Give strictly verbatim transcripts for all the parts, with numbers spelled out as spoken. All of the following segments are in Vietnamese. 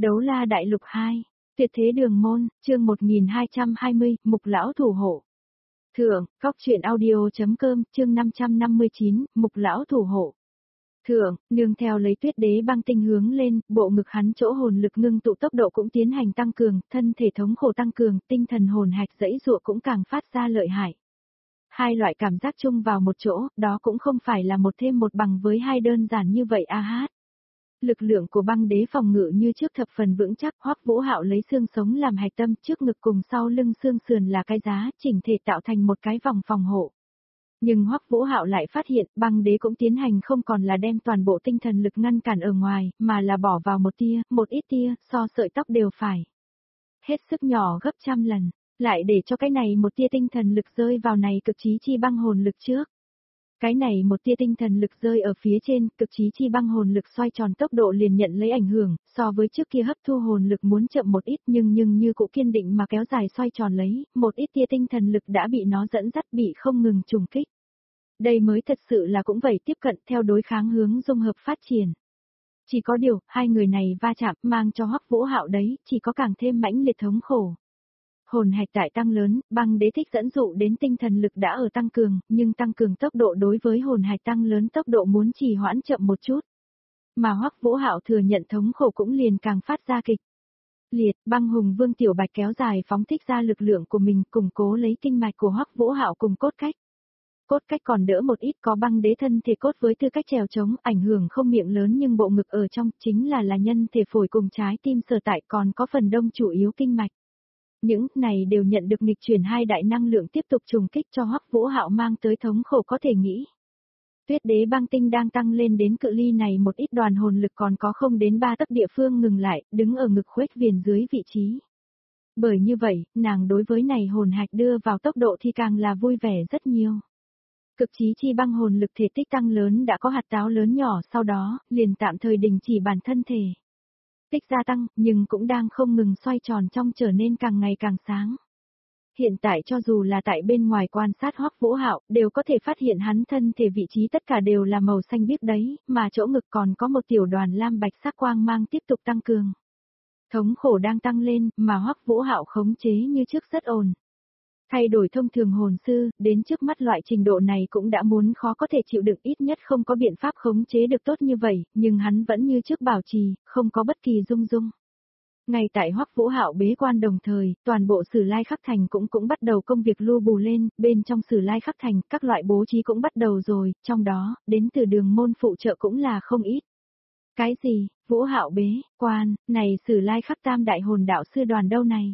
Đấu la đại lục hai, tuyệt thế đường môn, chương một nghìn hai trăm hai mươi, mục lão thủ hộ. Thượng, góc truyện audio.com, chương năm trăm năm mươi chín, mục lão thủ hộ. Thượng, nương theo lấy tuyết đế băng tinh hướng lên, bộ ngực hắn chỗ hồn lực ngưng tụ tốc độ cũng tiến hành tăng cường, thân thể thống khổ tăng cường, tinh thần hồn hạch dẫy dụa cũng càng phát ra lợi hại. Hai loại cảm giác chung vào một chỗ, đó cũng không phải là một thêm một bằng với hai đơn giản như vậy a hát. Lực lượng của băng đế phòng ngự như trước thập phần vững chắc, Hoắc Vũ Hạo lấy xương sống làm hạch tâm, trước ngực cùng sau lưng xương sườn là cái giá, chỉnh thể tạo thành một cái vòng phòng hộ. Nhưng Hoắc Vũ Hạo lại phát hiện, băng đế cũng tiến hành không còn là đem toàn bộ tinh thần lực ngăn cản ở ngoài, mà là bỏ vào một tia, một ít tia, so sợi tóc đều phải. Hết sức nhỏ gấp trăm lần, lại để cho cái này một tia tinh thần lực rơi vào này cực chí chi băng hồn lực trước. Cái này một tia tinh thần lực rơi ở phía trên, cực chí chi băng hồn lực xoay tròn tốc độ liền nhận lấy ảnh hưởng, so với trước kia hấp thu hồn lực muốn chậm một ít nhưng nhưng như cũng kiên định mà kéo dài xoay tròn lấy, một ít tia tinh thần lực đã bị nó dẫn dắt bị không ngừng trùng kích. Đây mới thật sự là cũng vậy tiếp cận theo đối kháng hướng dung hợp phát triển. Chỉ có điều, hai người này va chạm mang cho Hoắc Vũ Hạo đấy, chỉ có càng thêm mãnh liệt thống khổ. Hồn hạch tại tăng lớn, băng đế thích dẫn dụ đến tinh thần lực đã ở tăng cường, nhưng tăng cường tốc độ đối với hồn hạch tăng lớn tốc độ muốn trì hoãn chậm một chút. Mà Hoắc Vũ Hạo thừa nhận thống khổ cũng liền càng phát ra kịch liệt, băng hùng vương tiểu bạch kéo dài phóng thích ra lực lượng của mình, củng cố lấy kinh mạch của Hoắc Vũ Hạo cùng cốt cách. Cốt cách còn đỡ một ít, có băng đế thân thể cốt với tư cách trèo trống, ảnh hưởng không miệng lớn nhưng bộ ngực ở trong chính là là nhân thể phổi cùng trái tim sở tại, còn có phần đông chủ yếu kinh mạch. Những này đều nhận được nghịch chuyển hai đại năng lượng tiếp tục trùng kích cho Hoắc Vũ Hạo mang tới thống khổ có thể nghĩ. Tuyết đế băng tinh đang tăng lên đến cự ly này một ít đoàn hồn lực còn có không đến ba tấc địa phương ngừng lại, đứng ở ngực khuếch viền dưới vị trí. Bởi như vậy, nàng đối với này hồn hạch đưa vào tốc độ thì càng là vui vẻ rất nhiều. Cực chí chi băng hồn lực thể tích tăng lớn đã có hạt táo lớn nhỏ, sau đó, liền tạm thời đình chỉ bản thân thể. Tích gia tăng, nhưng cũng đang không ngừng xoay tròn trong trở nên càng ngày càng sáng. Hiện tại cho dù là tại bên ngoài quan sát Hoắc Vũ Hạo, đều có thể phát hiện hắn thân thể vị trí tất cả đều là màu xanh biếc đấy, mà chỗ ngực còn có một tiểu đoàn lam bạch sắc quang mang tiếp tục tăng cường. Thống khổ đang tăng lên, mà Hoắc Vũ Hạo khống chế như trước rất ổn. Thay đổi thông thường hồn sư, đến trước mắt loại trình độ này cũng đã muốn khó có thể chịu đựng, ít nhất không có biện pháp khống chế được tốt như vậy, nhưng hắn vẫn như trước bảo trì, không có bất kỳ rung rung. Ngay tại Hoắc Vũ Hạo bế quan đồng thời, toàn bộ Sử Lai Khắc Thành cũng cũng bắt đầu công việc lưu bù lên, bên trong Sử Lai Khắc Thành các loại bố trí cũng bắt đầu rồi, trong đó, đến từ đường môn phụ trợ cũng là không ít. Cái gì, Vũ Hạo bế quan, này Sử Lai Khắc Tam đại hồn đạo sư đoàn đâu này?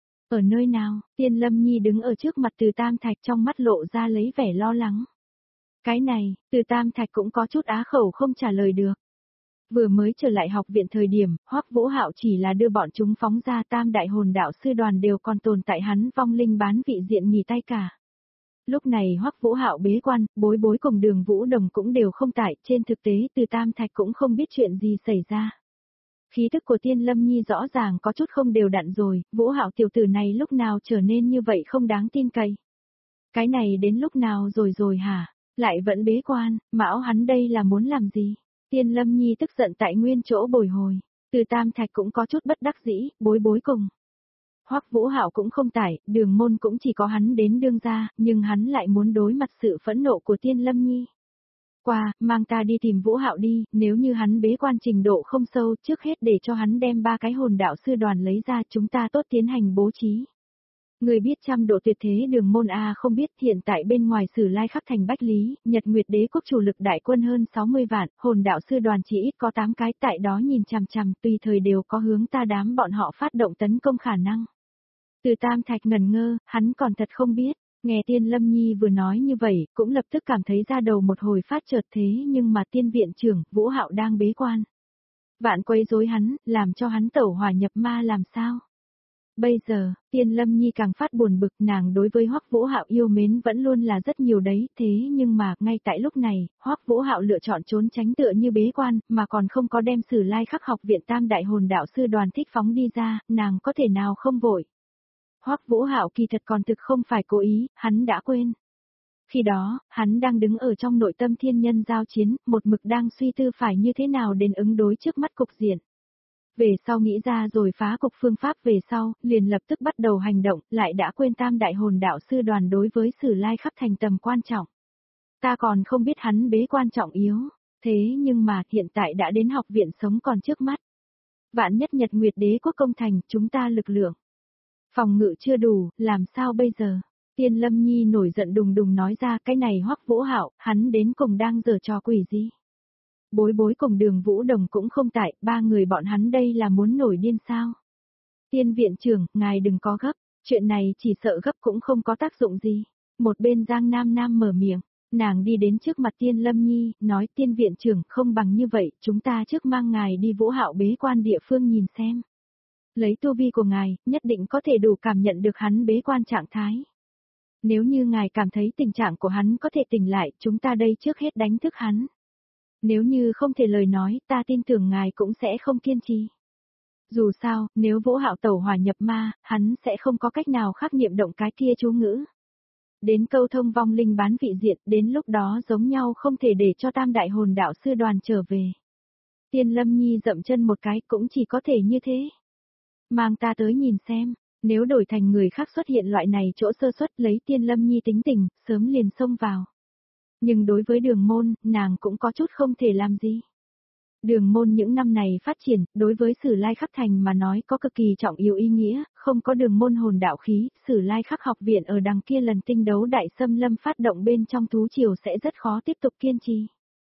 Ở nơi nào? Tiên Lâm Nhi đứng ở trước mặt Từ Tam Thạch, trong mắt lộ ra lấy vẻ lo lắng. Cái này, Từ Tam Thạch cũng có chút á khẩu không trả lời được. Vừa mới trở lại học viện thời điểm, Hoắc Vũ Hạo chỉ là đưa bọn chúng phóng ra, tam đại hồn đạo sư đoàn đều còn tồn tại hắn vong linh bán vị diện nghỉ tay cả. Lúc này Hoắc Vũ Hạo bế quan, Bối Bối cùng Đường Vũ Đồng cũng đều không tại, trên thực tế Từ Tam Thạch cũng không biết chuyện gì xảy ra. Khí thức của Tiên Lâm Nhi rõ ràng có chút không đều đặn rồi, Vũ Hạo tiểu tử này lúc nào trở nên như vậy không đáng tin cậy. Cái này đến lúc nào rồi rồi hả? Lại vẫn bế quan, mão hắn đây là muốn làm gì? Tiên Lâm Nhi tức giận tại nguyên chỗ bồi hồi. Từ Tam Thạch cũng có chút bất đắc dĩ, Bối Bối cùng. Hoắc Vũ Hạo cũng không tải, đường môn cũng chỉ có hắn đến đương gia, nhưng hắn lại muốn đối mặt sự phẫn nộ của Tiên Lâm Nhi. Qua, mang ta đi tìm Vũ Hạo đi, nếu như hắn bế quan trình độ không sâu, trước hết để cho hắn đem ba cái hồn đạo sư đoàn lấy ra, chúng ta tốt tiến hành bố trí. Người biết trăm độ tuyệt thế đường môn A không biết, hiện tại bên ngoài Sử Lai Khắc Thành Bách Lý, Nhật Nguyệt Đế quốc chủ lực đại quân hơn sáu mươi vạn, hồn đạo sư đoàn chỉ ít có tám cái, tại đó nhìn chằm chằm, tùy thời đều có hướng ta đám bọn họ phát động tấn công khả năng. Từ Tam Thạch ngần ngơ, hắn còn thật không biết. Nghe Tiên Lâm Nhi vừa nói như vậy, cũng lập tức cảm thấy ra đầu một hồi phát chợt, thế nhưng mà tiên viện trưởng, Vũ Hạo đang bế quan. Vạn quấy rối hắn, làm cho hắn tẩu hỏa nhập ma làm sao? Bây giờ, Tiên Lâm Nhi càng phát buồn bực, nàng đối với Hoắc Vũ Hạo yêu mến vẫn luôn là rất nhiều đấy, thế nhưng mà, ngay tại lúc này, Hoắc Vũ Hạo lựa chọn trốn tránh tựa như bế quan, mà còn không có đem Sử Lai Khắc học viện tam đại hồn đạo sư đoàn thích phóng đi ra, nàng có thể nào không vội. Hoắc Vũ Hạo kỳ thật còn thực không phải cố ý, hắn đã quên. Khi đó, hắn đang đứng ở trong nội tâm thiên nhân giao chiến, một mực đang suy tư phải như thế nào đến ứng đối trước mắt cục diện. Về sau nghĩ ra rồi phá cục phương pháp về sau, liền lập tức bắt đầu hành động, lại đã quên tam đại hồn đạo sư đoàn đối với Sử Lai Khắp Thành tầm quan trọng. Ta còn không biết hắn bế quan trọng yếu, thế nhưng mà hiện tại đã đến học viện sống còn trước mắt. Vạn nhất Nhật Nguyệt Đế quốc công thành, chúng ta lực lượng. Phòng ngự chưa đủ, làm sao bây giờ? Tiên Lâm Nhi nổi giận đùng đùng nói ra cái này Hoắc Vũ Hạo, hắn đến cùng đang giở trò quỷ gì? Bối bối cùng Đường Vũ Đồng cũng không tại, ba người bọn hắn đây là muốn nổi điên sao? Tiên viện trưởng, ngài đừng có gấp, chuyện này chỉ sợ gấp cũng không có tác dụng gì. Một bên Giang Nam Nam mở miệng, nàng đi đến trước mặt Tiên Lâm Nhi, nói tiên viện trưởng không bằng như vậy, chúng ta trước mang ngài đi Vũ Hạo bế quan địa phương nhìn xem. Lấy tu vi của ngài, nhất định có thể đủ cảm nhận được hắn bế quan trạng thái. Nếu như ngài cảm thấy tình trạng của hắn có thể tỉnh lại, chúng ta đây trước hết đánh thức hắn. Nếu như không thể lời nói, ta tin tưởng ngài cũng sẽ không kiên trì. Dù sao, nếu Vũ Hạo tẩu hỏa nhập ma, hắn sẽ không có cách nào khác niệm động cái kia chú ngữ. Đến câu thông vong linh bán vị diện, đến lúc đó giống nhau không thể để cho tam đại hồn đạo sư đoàn trở về. Tiên Lâm Nhi dậm chân một cái cũng chỉ có thể như thế. Mang ta tới nhìn xem, nếu đổi thành người khác xuất hiện loại này chỗ sơ suất lấy Tiên Lâm Nhi tính tình, sớm liền xông vào. Nhưng đối với Đường Môn, nàng cũng có chút không thể làm gì. Đường Môn những năm này phát triển, đối với Sử Lai Khắc Thành mà nói có cực kỳ trọng yếu ý nghĩa, không có Đường Môn hồn đạo khí, Sử Lai Khắc học viện ở đằng kia lần tinh đấu đại xâm lâm phát động bên trong thú triều sẽ rất khó tiếp tục kiên trì.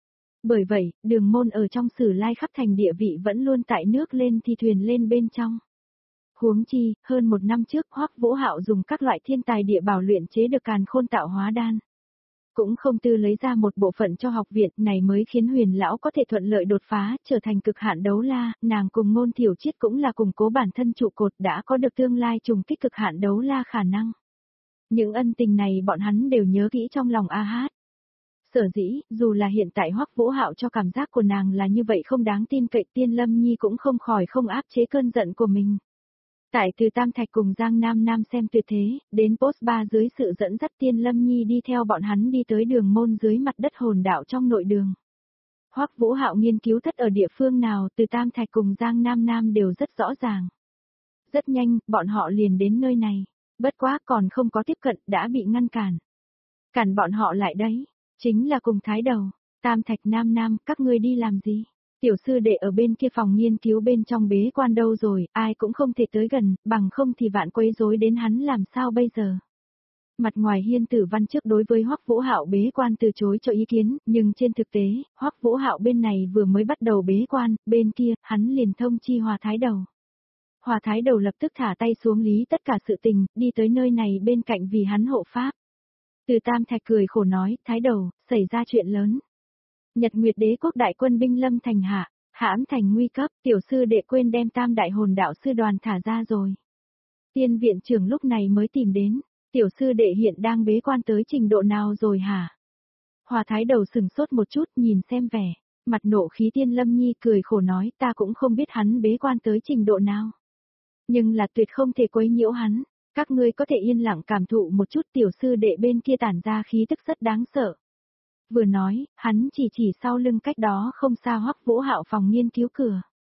Bởi vậy, Đường Môn ở trong Sử Lai Khắc Thành địa vị vẫn luôn tại nước lên thì thuyền lên bên trong. Huống chi, hơn một năm trước Hoắc Vũ Hạo dùng các loại thiên tài địa bảo luyện chế được càn khôn tạo hóa đan. Cũng không tư lấy ra một bộ phận cho học viện này mới khiến huyền lão có thể thuận lợi đột phá, trở thành cực hạn đấu la, nàng cùng Ngôn Thiểu Triết cũng là củng cố bản thân trụ cột đã có được tương lai trùng kích cực hạn đấu la khả năng. Những ân tình này bọn hắn đều nhớ kỹ trong lòng A Hát. Sở dĩ, dù là hiện tại Hoắc Vũ Hạo cho cảm giác của nàng là như vậy không đáng tin cậy, Tiên Lâm Nhi cũng không khỏi không áp chế cơn giận của mình. Tại từ Tam Thạch cùng Giang Nam Nam xem tuyệt thế, đến post ba dưới sự dẫn dắt Tiên Lâm Nhi đi theo bọn hắn đi tới Đường Môn dưới mặt đất hồn đạo trong nội đường. Hoắc Vũ Hạo nghiên cứu thất ở địa phương nào, từ Tam Thạch cùng Giang Nam Nam đều rất rõ ràng. Rất nhanh, bọn họ liền đến nơi này. Bất quá còn không có tiếp cận, đã bị ngăn cản. Cản bọn họ lại đấy, chính là cùng thái đầu. Tam Thạch Nam Nam, các ngươi đi làm gì? Tiểu sư đệ ở bên kia phòng nghiên cứu bên trong bế quan đâu rồi, ai cũng không thể tới gần, bằng không thì vạn quấy rối đến hắn làm sao bây giờ. Mặt ngoài Hiên Tử Văn trước đối với Hoắc Vũ Hạo bế quan từ chối cho ý kiến, nhưng trên thực tế, Hoắc Vũ Hạo bên này vừa mới bắt đầu bế quan, bên kia, hắn liền thông chi Hòa Thái Đầu. Hòa Thái Đầu lập tức thả tay xuống lý tất cả sự tình, đi tới nơi này bên cạnh vì hắn hộ pháp. Từ Tam Thạch cười khổ nói, Thái Đầu, xảy ra chuyện lớn. Nhật Nguyệt Đế quốc đại quân binh lâm thành hạ, hãm thành nguy cấp, tiểu sư đệ quên đem tam đại hồn đạo sư đoàn thả ra rồi. Tiên viện trưởng lúc này mới tìm đến, tiểu sư đệ hiện đang bế quan tới trình độ nào rồi hả? Hòa Thái Đầu sừng sốt một chút nhìn xem vẻ, mặt nộ khí Tiên Lâm Nhi cười khổ nói ta cũng không biết hắn bế quan tới trình độ nào. Nhưng là tuyệt không thể quấy nhiễu hắn, các ngươi có thể yên lặng cảm thụ một chút tiểu sư đệ bên kia tản ra khí tức rất đáng sợ. Vừa nói, hắn chỉ chỉ sau lưng cách đó không xa Hoắc Vũ Hạo phòng nghiên cứu cửa.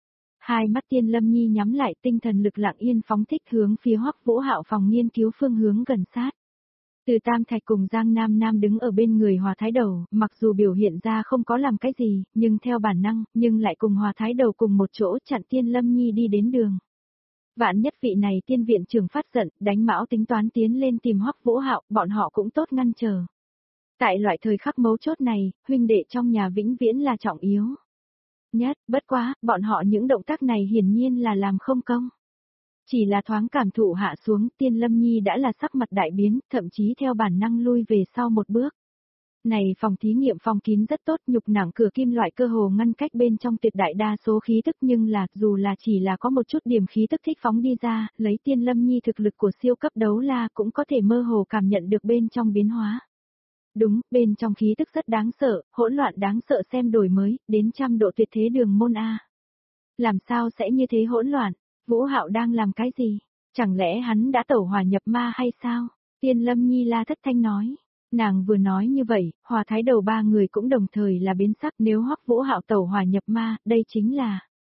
Hai mắt Tiên Lâm Nhi nhắm lại, tinh thần lực lặng yên phóng thích hướng phía Hoắc Vũ Hạo phòng nghiên cứu phương hướng gần sát. Từ Tam Thạch cùng Giang Nam Nam đứng ở bên người Hòa Thái Đầu, mặc dù biểu hiện ra không có làm cái gì, nhưng theo bản năng, nhưng lại cùng Hòa Thái Đầu cùng một chỗ chặn Tiên Lâm Nhi đi đến đường. Vạn nhất vị này tiên viện trưởng phát giận, đánh mão tính toán tiến lên tìm Hoắc Vũ Hạo, bọn họ cũng tốt ngăn chờ. Tại loại thời khắc mấu chốt này, huynh đệ trong nhà vĩnh viễn là trọng yếu nhất, bất quá, bọn họ những động tác này hiển nhiên là làm không công. Chỉ là thoáng cảm thụ hạ xuống, Tiên Lâm Nhi đã là sắc mặt đại biến, thậm chí theo bản năng lui về sau một bước. Này phòng thí nghiệm phòng kín rất tốt, nhục nặng cửa kim loại cơ hồ ngăn cách bên trong tuyệt đại đa số khí tức, nhưng là, dù là chỉ là có một chút điểm khí tức thích phóng đi ra, lấy Tiên Lâm Nhi thực lực của siêu cấp đấu la cũng có thể mơ hồ cảm nhận được bên trong biến hóa. Đúng, bên trong khí tức rất đáng sợ, hỗn loạn đáng sợ xem đổi mới, đến trăm độ tuyệt thế Đường Môn A. Làm sao sẽ như thế hỗn loạn? Vũ Hạo đang làm cái gì? Chẳng lẽ hắn đã tẩu hỏa nhập ma hay sao? Tiên Lâm Nhi la thất thanh nói. Nàng vừa nói như vậy, Hòa Thái Đầu ba người cũng đồng thời là biến sắc, nếu Hoắc Vũ Hạo tẩu hỏa nhập ma, đây chính là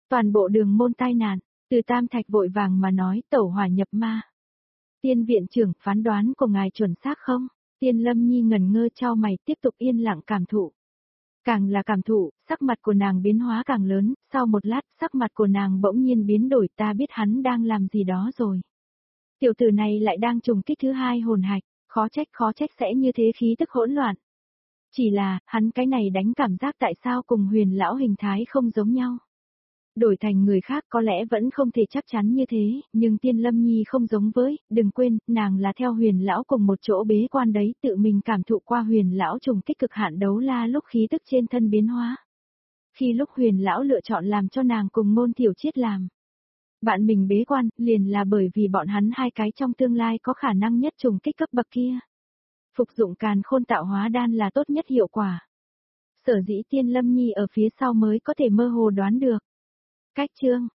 Toàn bộ đường môn tai nạn, Từ Tam Thạch vội vàng mà nói tẩu hỏa nhập ma. Tiên viện trưởng, phán đoán của ngài chuẩn xác không? Tiên Lâm Nhi ngẩn ngơ chau mày tiếp tục yên lặng cảm thụ. Càng là cảm thụ, sắc mặt của nàng biến hóa càng lớn, sau một lát sắc mặt của nàng bỗng nhiên biến đổi, ta biết hắn đang làm gì đó rồi. Tiểu tử này lại đang trùng kích thứ hai hồn hạch, khó trách khó trách sẽ như thế khí tức hỗn loạn. Chỉ là, hắn cái này đánh cảm giác tại sao cùng Huyền lão hình thái không giống nhau. Đổi thành người khác có lẽ vẫn không thể chắc chắn như thế, nhưng Tiên Lâm Nhi không giống với, đừng quên, nàng là theo Huyền lão cùng một chỗ bế quan đấy, tự mình cảm thụ qua Huyền lão trùng kích cực hạn đấu la lúc khí tức trên thân biến hóa. Khi lúc Huyền lão lựa chọn làm cho nàng cùng Môn Tiểu Chiết làm. Bạn mình bế quan, liền là bởi vì bọn hắn hai cái trong tương lai có khả năng nhất trùng kích cấp bậc kia. Phục dụng càn khôn tạo hóa đan là tốt nhất hiệu quả. Sở dĩ Tiên Lâm Nhi ở phía sau mới có thể mơ hồ đoán được. Cách chương